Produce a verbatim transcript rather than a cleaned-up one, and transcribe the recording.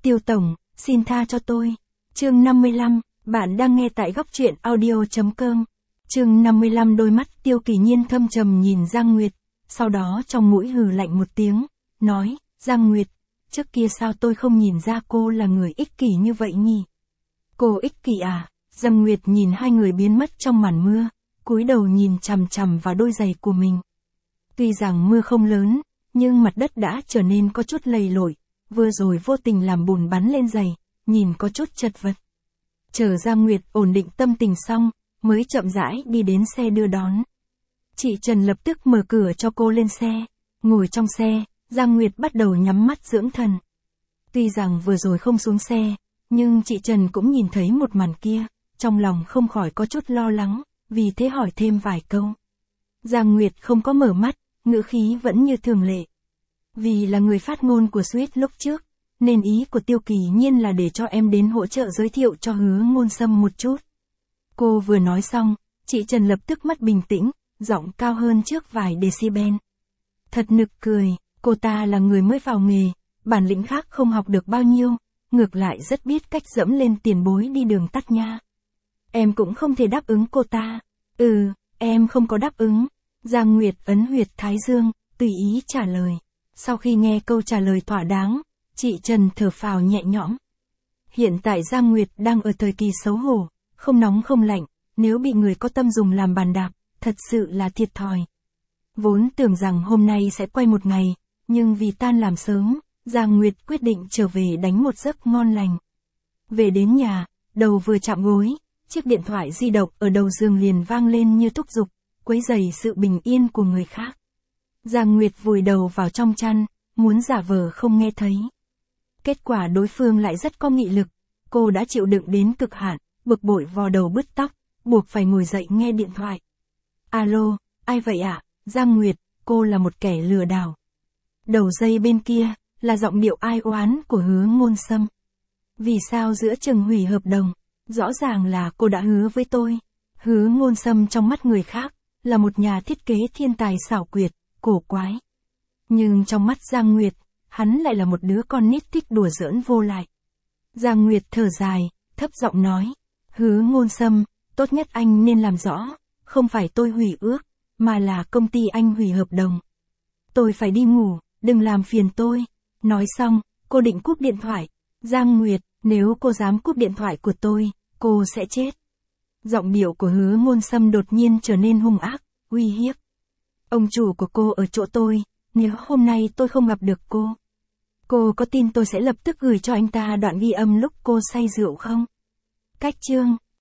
Tiêu tổng, xin tha cho tôi. Chương năm mươi lăm, bạn đang nghe tại góc truyện audio chấm com. Chương năm mươi lăm đôi mắt Tiêu Kỳ Nhiên thâm trầm nhìn Giang Nguyệt, sau đó trong mũi hừ lạnh một tiếng, nói, Giang Nguyệt, trước kia sao tôi không nhìn ra cô là người ích kỷ như vậy nhỉ? Cô ích kỷ à? Giang Nguyệt nhìn hai người biến mất trong màn mưa, cúi đầu nhìn chằm chằm vào đôi giày của mình. Tuy rằng mưa không lớn, nhưng mặt đất đã trở nên có chút lầy lội, vừa rồi vô tình làm bùn bắn lên giày, nhìn có chút chật vật. Chờ Giang Nguyệt ổn định tâm tình xong, mới chậm rãi đi đến xe đưa đón. Chị Trần lập tức mở cửa cho cô lên xe, ngồi trong xe, Giang Nguyệt bắt đầu nhắm mắt dưỡng thần. Tuy rằng vừa rồi không xuống xe, nhưng chị Trần cũng nhìn thấy một màn kia, trong lòng không khỏi có chút lo lắng, vì thế hỏi thêm vài câu. Giang Nguyệt không có mở mắt, ngữ khí vẫn như thường lệ. Vì là người phát ngôn của Sweet lúc trước, nên ý của Tiêu Kỳ Nhiên là để cho em đến hỗ trợ giới thiệu cho Hứa Ngôn Sâm một chút. Cô vừa nói xong, chị Trần lập tức mất bình tĩnh, giọng cao hơn trước vài decibel. Thật nực cười, cô ta là người mới vào nghề, bản lĩnh khác không học được bao nhiêu, ngược lại rất biết cách dẫm lên tiền bối đi đường tắt nha. Em cũng không thể đáp ứng cô ta. Ừ, em không có đáp ứng. Giang Nguyệt ấn huyệt thái dương, tùy ý trả lời. Sau khi nghe câu trả lời thỏa đáng, chị Trần thở phào nhẹ nhõm. Hiện tại Giang Nguyệt đang ở thời kỳ xấu hổ, không nóng không lạnh, nếu bị người có tâm dùng làm bàn đạp, thật sự là thiệt thòi. Vốn tưởng rằng hôm nay sẽ quay một ngày, nhưng vì tan làm sớm, Giang Nguyệt quyết định trở về đánh một giấc ngon lành. Về đến nhà, đầu vừa chạm gối, chiếc điện thoại di động ở đầu giường liền vang lên như thúc giục, quấy rầy sự bình yên của người khác. Giang Nguyệt vùi đầu vào trong chăn, muốn giả vờ không nghe thấy. Kết quả đối phương lại rất có nghị lực, cô đã chịu đựng đến cực hạn, bực bội vò đầu bứt tóc, buộc phải ngồi dậy nghe điện thoại. Alo, ai vậy ạ? À? Giang Nguyệt, cô là một kẻ lừa đảo. Đầu dây bên kia, là giọng điệu ai oán của Hứa Ngôn Sâm. Vì sao giữa chừng hủy hợp đồng? Rõ ràng là cô đã hứa với tôi. Hứa Ngôn Sâm trong mắt người khác, là một nhà thiết kế thiên tài xảo quyệt, cổ quái. Nhưng trong mắt Giang Nguyệt, hắn lại là một đứa con nít thích đùa giỡn vô lại. Giang Nguyệt thở dài, thấp giọng nói. Hứa Ngôn Sâm, tốt nhất anh nên làm rõ, không phải tôi hủy ước, mà là công ty anh hủy hợp đồng. Tôi phải đi ngủ, đừng làm phiền tôi. Nói xong, cô định cúp điện thoại. Giang Nguyệt, nếu cô dám cúp điện thoại của tôi, cô sẽ chết. Giọng điệu của Hứa Ngôn Sâm đột nhiên trở nên hung ác, uy hiếp. Ông chủ của cô ở chỗ tôi, nếu hôm nay tôi không gặp được cô, cô có tin tôi sẽ lập tức gửi cho anh ta đoạn ghi âm lúc cô say rượu không? Cách chương